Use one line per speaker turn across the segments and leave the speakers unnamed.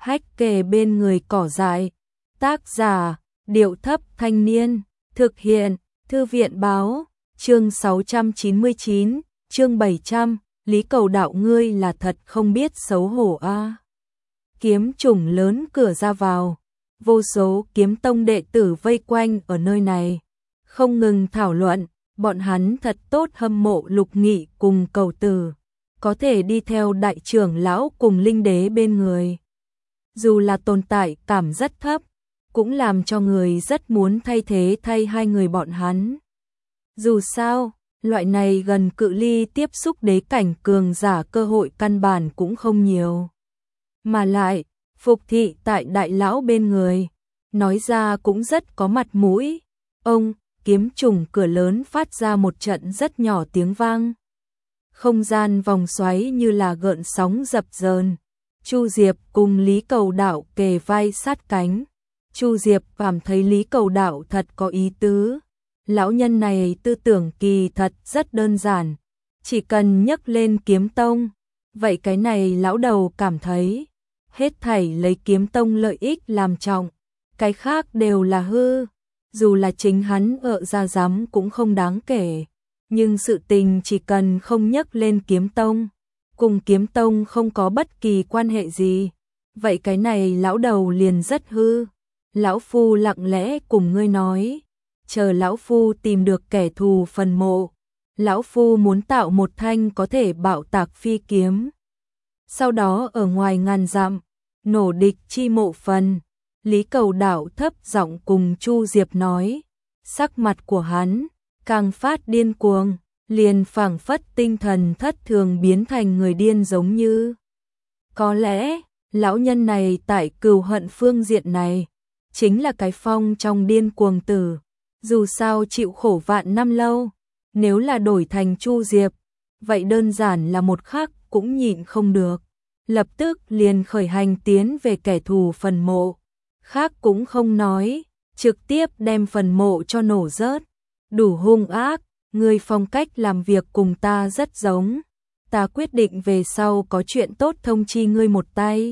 hách kề bên người cỏ dại. Tác giả, Điệu Thấp Thanh Niên. Thực hiện, Thư viện Báo. Chương 699, chương 700, Lý Cầu Đạo ngươi là thật không biết xấu hổ a. Kiếm trùng lớn cửa ra vào, vô số kiếm tông đệ tử vây quanh ở nơi này, không ngừng thảo luận, bọn hắn thật tốt hâm mộ Lục Nghị cùng Cầu Tử, có thể đi theo đại trưởng lão cùng linh đế bên người. Dù là tồn tại cảm rất thấp, cũng làm cho người rất muốn thay hai người bọn hắn. Dù sao, loại này gần cự ly tiếp xúc đế cảnh cường giả cơ hội căn bản cũng không nhiều. Mà lại, phục thị tại đại lão bên người, nói ra cũng rất có mặt mũi. Ông, kiếm trùng cửa lớn phát ra một trận rất nhỏ tiếng vang. Không gian vòng xoáy như là gợn sóng dập dờn. Chu Diệp cùng Lý Cầu Đạo kề vai sát cánh. Chu Diệp cảm thấy Lý Cầu Đạo thật có ý tứ. Lão nhân này tư tưởng kỳ thật rất đơn giản, chỉ cần nhắc lên kiếm tông, vậy cái này lão đầu cảm thấy, hết thảy lấy kiếm tông lợi ích làm trọng, cái khác đều là hư, dù là chính hắn ở ra dám cũng không đáng kể, nhưng sự tình chỉ cần không nhắc lên kiếm tông, cùng kiếm tông không có bất kỳ quan hệ gì, vậy cái này lão đầu liền rất hư. Lão phu lặng lẽ cùng ngươi nói, chờ lão phu tìm được kẻ thù phần mộ, lão phu muốn tạo một thanh có thể bạo tạc phi kiếm. Sau đó ở ngoài ngàn dặm, nổ địch chi mộ phần. Lý Cầu Đạo thấp giọng cùng Chu Diệp nói, sắc mặt của hắn càng phát điên cuồng, liền phảng phất tinh thần thất thường biến thành người điên giống như. Có lẽ, lão nhân này tại cừu hận phương diện này, chính là cái phong trong điên cuồng tử. Dù sao chịu khổ vạn năm lâu, nếu là đổi thành Chu Diệp, vậy đơn giản là một khắc cũng nhịn không được. Lập tức liền khởi hành tiến về kẻ thù phần mộ. Khác cũng không nói, trực tiếp đem phần mộ cho nổ rớt. Đủ hung ác, ngươi phong cách làm việc cùng ta rất giống. Ta quyết định về sau có chuyện tốt thông chi ngươi một tay.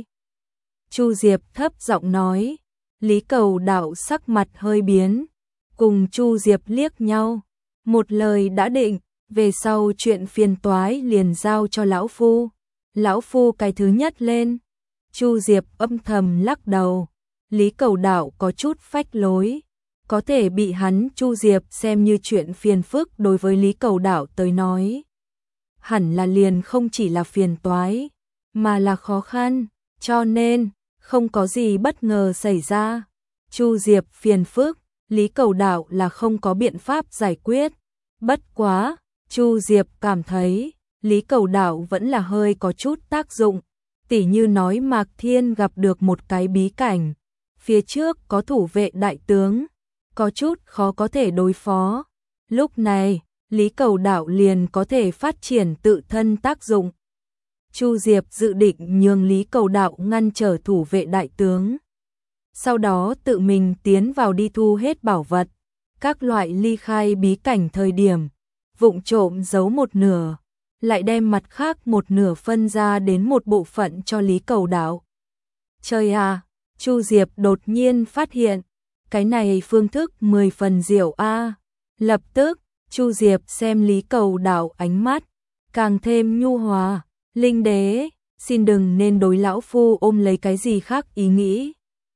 Chu Diệp thấp giọng nói. Lý Cầu Đạo sắc mặt hơi biến, cùng Chu Diệp liếc nhau, một lời đã định, về sau chuyện phiền toái liền giao cho lão phu. Lão phu cái thứ nhất lên. Chu Diệp âm thầm lắc đầu. Lý Cầu Đạo có chút phách lối, có thể bị hắn Chu Diệp xem như chuyện phiền phức đối với Lý Cầu Đạo tới nói. Hẳn là liền không chỉ là phiền toái, mà là khó khăn, cho nên không có gì bất ngờ xảy ra. Chu Diệp phiền phức, Lý Cầu Đạo là không có biện pháp giải quyết. Bất quá, Chu Diệp cảm thấy, Lý Cầu Đạo vẫn là hơi có chút tác dụng. Tỉ như nói Mạc Thiên gặp được một cái bí cảnh. Phía trước có thủ vệ đại tướng, có chút khó có thể đối phó. Lúc này, Lý Cầu Đạo liền có thể phát triển tự thân tác dụng. Chu Diệp dự định nhường Lý Cầu Đạo ngăn trở thủ vệ đại tướng. Sau đó tự mình tiến vào đi thu hết bảo vật, các loại ly khai bí cảnh thời điểm, vụng trộm giấu một nửa, lại đem mặt khác một nửa phân ra đến một bộ phận cho Lý Cầu Đạo. Trời à, Chu Diệp đột nhiên phát hiện, cái này phương thức 10 phần diệu a. Lập tức, Chu Diệp xem Lý Cầu Đạo ánh mắt, càng thêm nhu hòa. Linh đế, xin đừng nên đối lão phu ôm lấy cái gì khác ý nghĩ.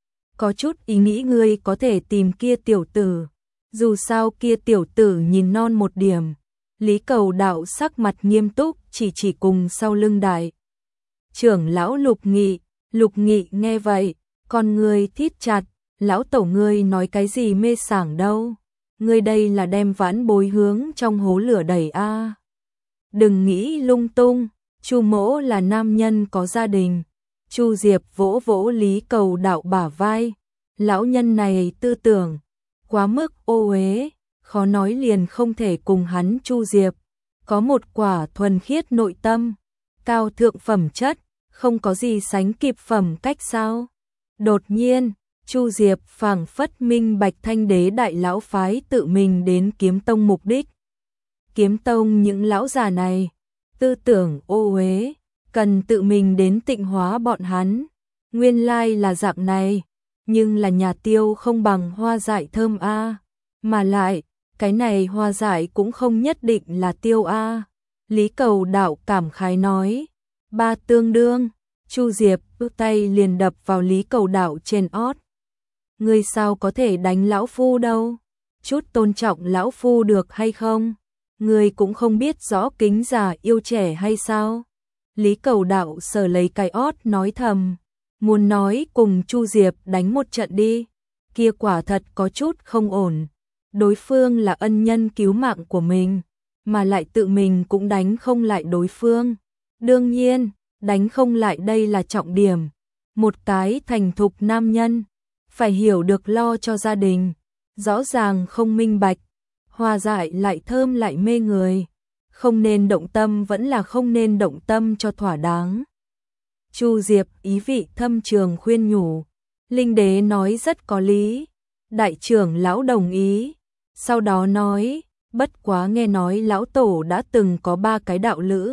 Có chút ý nghĩ ngươi có thể tìm kia tiểu tử. Dù sao kia tiểu tử nhìn non một điểm. Lý Cầu Đạo sắc mặt nghiêm túc chỉ cùng sau lưng đại trưởng lão Lục Nghị nghe vậy, con ngươi thít chặt, lão tổ ngươi nói cái gì mê sảng đâu. Ngươi đây là đem vãn bối hướng trong hố lửa đẩy a. Đừng nghĩ lung tung. Chu mỗ là nam nhân có gia đình. Chu Diệp vỗ vỗ Lý Cầu Đạo bả vai. Lão nhân này tư tưởng quá mức ô uế, khó nói liền không thể cùng hắn Chu Diệp. Có một quả thuần khiết nội tâm, cao thượng phẩm chất, không có gì sánh kịp phẩm cách sao. Đột nhiên, Chu Diệp phảng phất minh bạch Thanh Đế đại lão phái tự mình đến kiếm tông mục đích. Kiếm tông những lão già này tư tưởng ô uế, cần tự mình đến tịnh hóa bọn hắn. Nguyên lai là dạng này, nhưng là nhà tiêu không bằng hoa dại thơm a, mà lại, cái này hoa dại cũng không nhất định là tiêu a. Lý Cầu Đạo cảm khái nói, ba tương đương. Chu Diệp bước tay liền đập vào Lý Cầu Đạo trên ót. Ngươi sao có thể đánh lão phu đâu? Chút tôn trọng lão phu được hay không? Ngươi cũng không biết rõ kính già yêu trẻ hay sao? Lý Cầu Đạo sờ lấy cái ót nói thầm, muốn nói cùng Chu Diệp đánh một trận đi, kia quả thật có chút không ổn. Đối phương là ân nhân cứu mạng của mình, mà lại tự mình cũng đánh không lại đối phương. Đương nhiên, đánh không lại đây là trọng điểm. Một cái thành thục nam nhân, phải hiểu được lo cho gia đình, rõ ràng không minh bạch, hoa dại lại thơm lại mê người. Không nên động tâm vẫn là không nên động tâm cho thỏa đáng. Chu Diệp ý vị thâm trường khuyên nhủ, Linh Đế nói rất có lý. Đại trưởng lão đồng ý, sau đó nói, bất quá nghe nói lão tổ đã từng có 3 cái đạo lữ.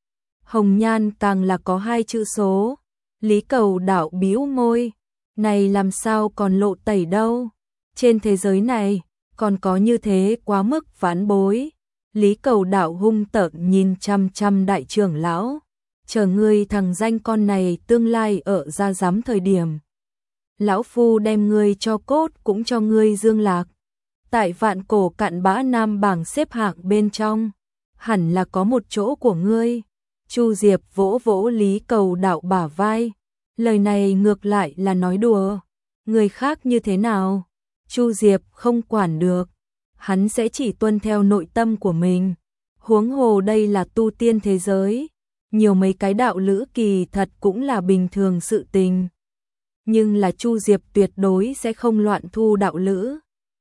Hồng Nhan càng là có 2 chữ số. Lý Cầu Đạo bĩu môi, này làm sao còn lộ tẩy đâu. Trên thế giới này, còn có như thế quá mức vãn bối. Lý Cầu Đạo hung tợn nhìn chăm chăm đại trưởng lão, chờ ngươi thằng danh con này tương lai ở ra giám thời điểm. Lão phu đem ngươi cho cốt cũng cho ngươi dương lạc. Tại vạn cổ cặn bã nam bảng xếp hạng bên trong, hẳn là có một chỗ của ngươi. Chu Diệp vỗ vỗ Lý Cầu Đạo bả vai, lời này ngược lại là nói đùa. Người khác như thế nào, Chu Diệp không quản được, hắn sẽ chỉ tuân theo nội tâm của mình. Huống hồ đây là tu tiên thế giới, nhiều mấy cái đạo lữ kỳ thật cũng là bình thường sự tình. Nhưng là Chu Diệp tuyệt đối sẽ không loạn thu đạo lữ.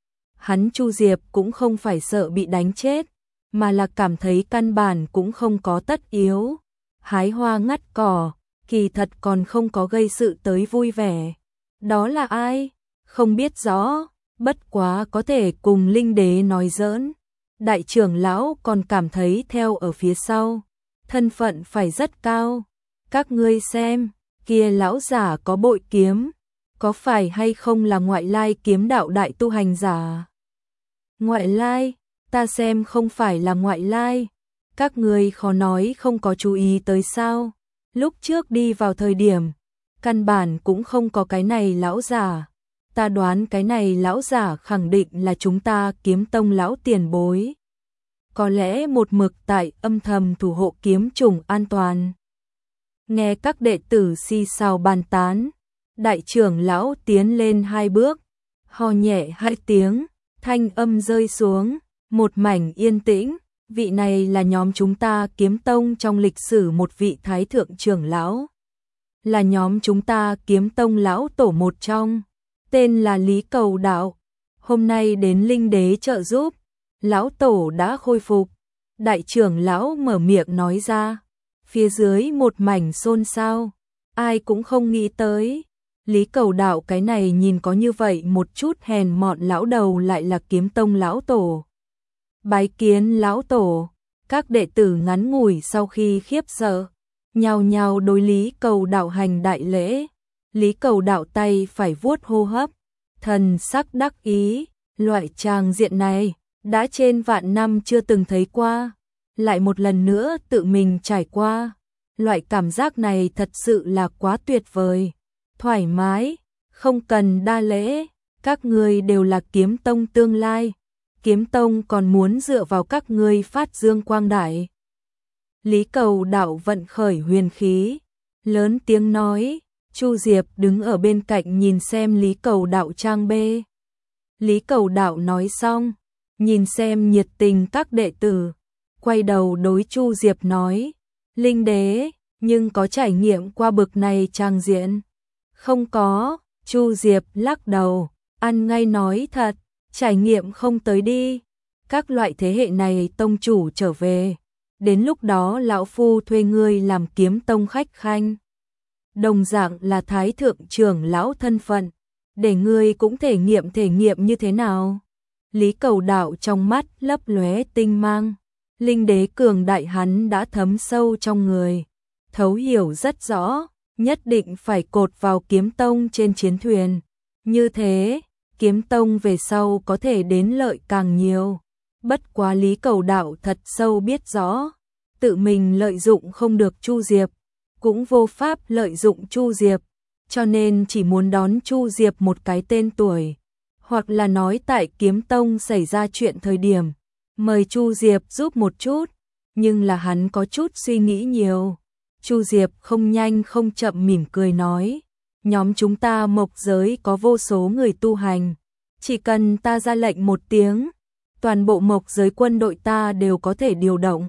Hắn Chu Diệp cũng không phải sợ bị đánh chết, mà là cảm thấy căn bản cũng không có tất yếu. Hái hoa ngắt cỏ, kỳ thật còn không có gây sự tới vui vẻ. Đó là ai? Không biết rõ, bất quá có thể cùng Linh Đế nói giỡn. Đại trưởng lão còn cảm thấy theo ở phía sau, thân phận phải rất cao. Các ngươi xem, kia lão giả có bội kiếm, có phải hay không là ngoại lai kiếm đạo đại tu hành giả? Ngoại lai, ta xem không phải là ngoại lai. Các ngươi khó nói không có chú ý tới sao? Lúc trước đi vào thời điểm, căn bản cũng không có cái này lão giả. Ta đoán cái này lão giả khẳng định là chúng ta Kiếm Tông lão tiền bối. Có lẽ một mực tại âm thầm thủ hộ kiếm trùng an toàn. Nghe các đệ tử xì xào bàn tán, đại trưởng lão tiến lên 2 bước, ho nhẹ 2 tiếng, thanh âm rơi xuống, một mảnh yên tĩnh. Vị này là nhóm chúng ta Kiếm Tông trong lịch sử một vị thái thượng trưởng lão. Là nhóm chúng ta Kiếm Tông lão tổ một trong, tên là Lý Cầu Đạo. Hôm nay đến Linh Đế trợ giúp, lão tổ đã khôi phục. Đại trưởng lão mở miệng nói ra, phía dưới một mảnh xôn xao, ai cũng không nghĩ tới. Lý Cầu Đạo cái này nhìn có như vậy một chút hèn mọn lão đầu lại là Kiếm Tông lão tổ. Bái kiến lão tổ, các đệ tử ngắn ngủi sau khi khiếp sợ, nhao nhao đối Lý Cầu Đạo hành đại lễ. Lý Cầu Đạo tay phải vuốt hô hấp, thần sắc đắc ý, loại tràng diện này, đã trên vạn năm chưa từng thấy qua, lại một lần nữa tự mình trải qua. Loại cảm giác này thật sự là quá tuyệt vời, thoải mái, không cần đa lễ, các ngươi đều là Kiếm Tông tương lai. Kiếm Tông còn muốn dựa vào các ngươi phát dương quang đại. Lý Cầu Đạo vận khởi huyền khí, lớn tiếng nói. Chu Diệp đứng ở bên cạnh nhìn xem Lý Cầu Đạo trang bê. Lý Cầu Đạo nói xong, nhìn xem nhiệt tình các đệ tử, quay đầu đối Chu Diệp nói, Linh Đế, nhưng có trải nghiệm qua bực này trang diện? Không có, Chu Diệp lắc đầu, ăn ngay nói thật, trải nghiệm không tới đi. Các loại thế hệ này tông chủ trở về, đến lúc đó lão phu thuê ngươi làm Kiếm Tông khách khanh. Đồng dạng là thái thượng trưởng lão thân phận, để ngươi cũng thể nghiệm như thế nào. Lý Cầu Đạo trong mắt lấp lóe tinh mang, Linh Đế cường đại hắn đã thấm sâu trong người, thấu hiểu rất rõ, nhất định phải cột vào kiếm tông trên chiến thuyền. Như thế, kiếm tông về sau có thể đến lợi càng nhiều. Bất quá Lý Cầu Đạo thật sâu biết rõ, tự mình lợi dụng không được Chu Diệp, cũng vô pháp lợi dụng Chu Diệp, cho nên chỉ muốn đón Chu Diệp một cái tên tuổi, hoặc là nói tại kiếm tông xảy ra chuyện thời điểm, mời Chu Diệp giúp một chút, nhưng là hắn có chút suy nghĩ nhiều. Chu Diệp không nhanh không chậm mỉm cười nói, nhóm chúng ta Mộc giới có vô số người tu hành, chỉ cần ta ra lệnh một tiếng, toàn bộ Mộc giới quân đội ta đều có thể điều động.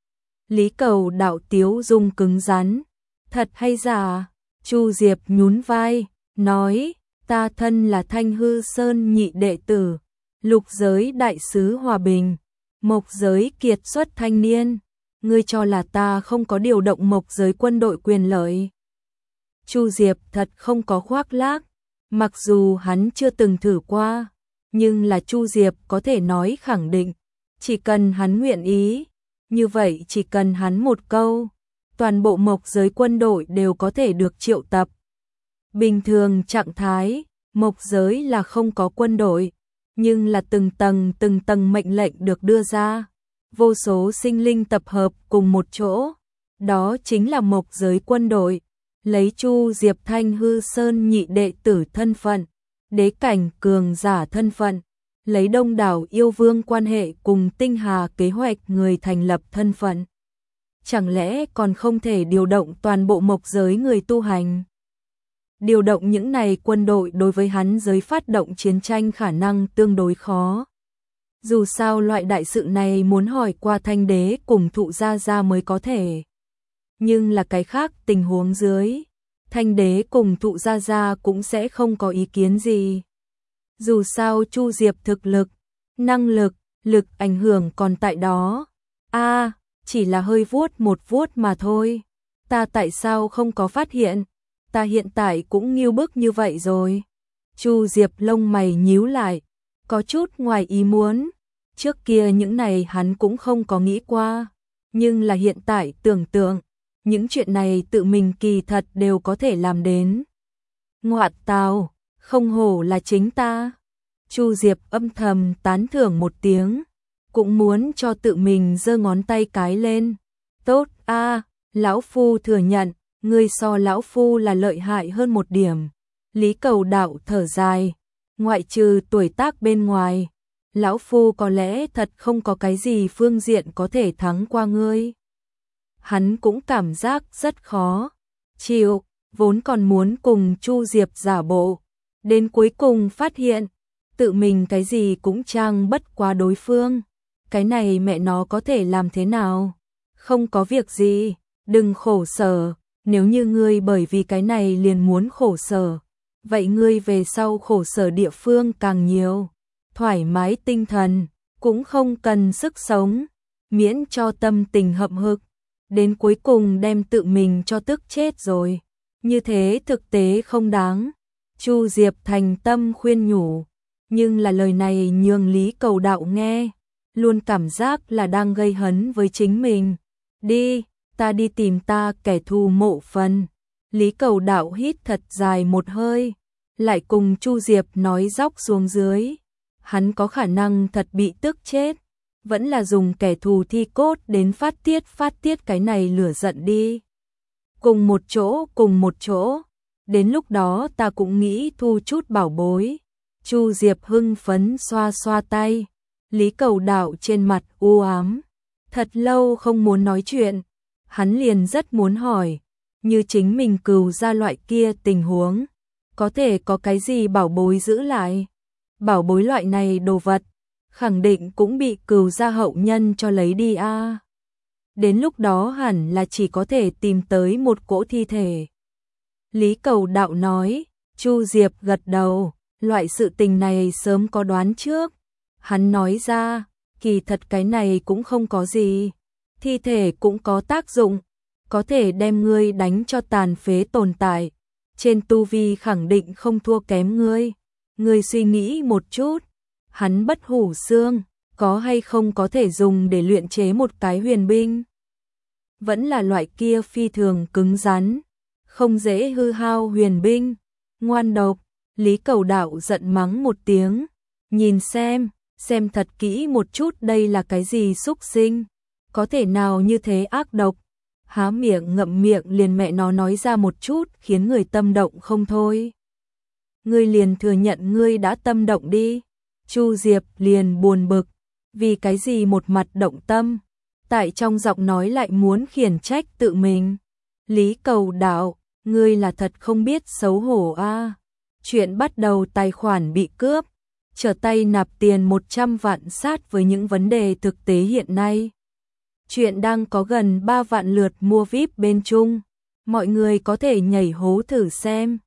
Lý Cầu Đạo tiếu dung cứng rắn, thật hay giả? Chu Diệp nhún vai, nói, ta thân là Thanh Hư Sơn nhị đệ tử, Lục giới đại sứ hòa bình, Mộc giới kiệt xuất thanh niên, ngươi cho là ta không có điều động Mộc giới quân đội quyền lợi? Chu Diệp thật không có khoác lác, mặc dù hắn chưa từng thử qua, nhưng là Chu Diệp có thể nói khẳng định, chỉ cần hắn nguyện ý, như vậy chỉ cần hắn một câu, toàn bộ Mộc giới quân đội đều có thể được triệu tập. Bình thường trạng thái, Mộc giới là không có quân đội, nhưng là từng tầng mệnh lệnh được đưa ra, vô số sinh linh tập hợp cùng một chỗ, đó chính là Mộc giới quân đội. Lấy Chu Diệp Thanh Hư Sơn nhị đệ tử thân phận, đế cảnh cường giả thân phận, lấy đông đảo yêu vương quan hệ cùng tinh hà kế hoạch người thành lập thân phận. Chẳng lẽ còn không thể điều động toàn bộ Mộc giới người tu hành? Điều động những này quân đội đối với hắn giới phát động chiến tranh khả năng tương đối khó. Dù sao loại đại sự này muốn hỏi qua Thanh đế cùng Thụ Gia Gia mới có thể. Nhưng là cái khác tình huống dưới, Thanh đế cùng Thụ Gia Gia cũng sẽ không có ý kiến gì. Dù sao Chu Diệp thực lực, năng lực, lực ảnh hưởng còn tại đó. Chỉ là hơi vuốt một vuốt mà thôi. Ta tại sao không có phát hiện? Ta hiện tại cũng nghiêu bức như vậy rồi. Chu Diệp lông mày nhíu lại, có chút ngoài ý muốn. Trước kia những này hắn cũng không có nghĩ qua, nhưng là hiện tại tưởng tượng, những chuyện này tự mình kỳ thật đều có thể làm đến. Ngoạn tào, không hổ là chính ta. Chu Diệp âm thầm tán thưởng một tiếng, cũng muốn cho tự mình giơ ngón tay cái lên. Tốt lão phu thừa nhận, ngươi so lão phu là lợi hại hơn một điểm. Lý Cầu Đạo thở dài, ngoại trừ tuổi tác bên ngoài, lão phu có lẽ thật không có cái gì phương diện có thể thắng qua ngươi. Hắn cũng cảm giác rất khó chịu, vốn còn muốn cùng Chu Diệp giả bộ, đến cuối cùng phát hiện, tự mình cái gì cũng trang bất quá đối phương. Cái này mẹ nó có thể làm thế nào? Không có việc gì, đừng khổ sở, nếu như ngươi bởi vì cái này liền muốn khổ sở, vậy ngươi về sau khổ sở địa phương càng nhiều. Thoải mái tinh thần, cũng không cần sức sống, miễn cho tâm tình hậm hực, đến cuối cùng đem tự mình cho tức chết rồi. Như thế thực tế không đáng. Chu Diệp thành tâm khuyên nhủ, nhưng là lời này nhường Lý Cầu Đạo nghe, luôn cảm giác là đang gây hấn với chính mình. Đi, ta đi tìm ta kẻ thù mộ phần. Lý Cầu Đạo hít thật dài một hơi, lại cùng Chu Diệp nói dóc xuống dưới. Hắn có khả năng thật bị tức chết, vẫn là dùng kẻ thù thi cốt đến phát tiết cái này lửa giận đi. Cùng một chỗ, đến lúc đó ta cũng nghĩ thu chút bảo bối. Chu Diệp hưng phấn xoa xoa tay, Lý Cầu Đạo trên mặt u ám, thật lâu không muốn nói chuyện, hắn liền rất muốn hỏi, như chính mình cừu ra loại kia tình huống, có thể có cái gì bảo bối giữ lại. Bảo bối loại này đồ vật, khẳng định cũng bị cừu gia hậu nhân cho lấy đi a. Đến lúc đó hẳn là chỉ có thể tìm tới một cỗ thi thể. Lý Cầu Đạo nói, Chu Diệp gật đầu, loại sự tình này sớm có đoán trước. Hắn nói ra, kỳ thật cái này cũng không có gì. Thi thể cũng có tác dụng, có thể đem ngươi đánh cho tàn phế tồn tại. Trên tu vi khẳng định không thua kém ngươi. Ngươi suy nghĩ một chút, hắn bất hủ xương, có hay không có thể dùng để luyện chế một cái huyền binh? Vẫn là loại kia phi thường cứng rắn, không dễ hư hao huyền binh. Ngoan độc, Lý Cầu Đạo giận mắng một tiếng, nhìn xem thật kỹ một chút đây là cái gì xúc sinh, có thể nào như thế ác độc. Há miệng ngậm miệng liền mẹ nó nói ra một chút khiến người tâm động không thôi. Ngươi liền thừa nhận ngươi đã tâm động đi. Chu Diệp liền buồn bực, vì cái gì một mặt động tâm, tại trong giọng nói lại muốn khiển trách tự mình. Lý Cầu Đạo, ngươi là thật không biết xấu hổ a. Chuyện bắt đầu tài khoản bị cướp, trở tay nạp tiền 100 vạn sát với những vấn đề thực tế hiện nay. Chuyện đang có gần 3 vạn lượt mua VIP bên Trung, mọi người có thể nhảy hố thử xem.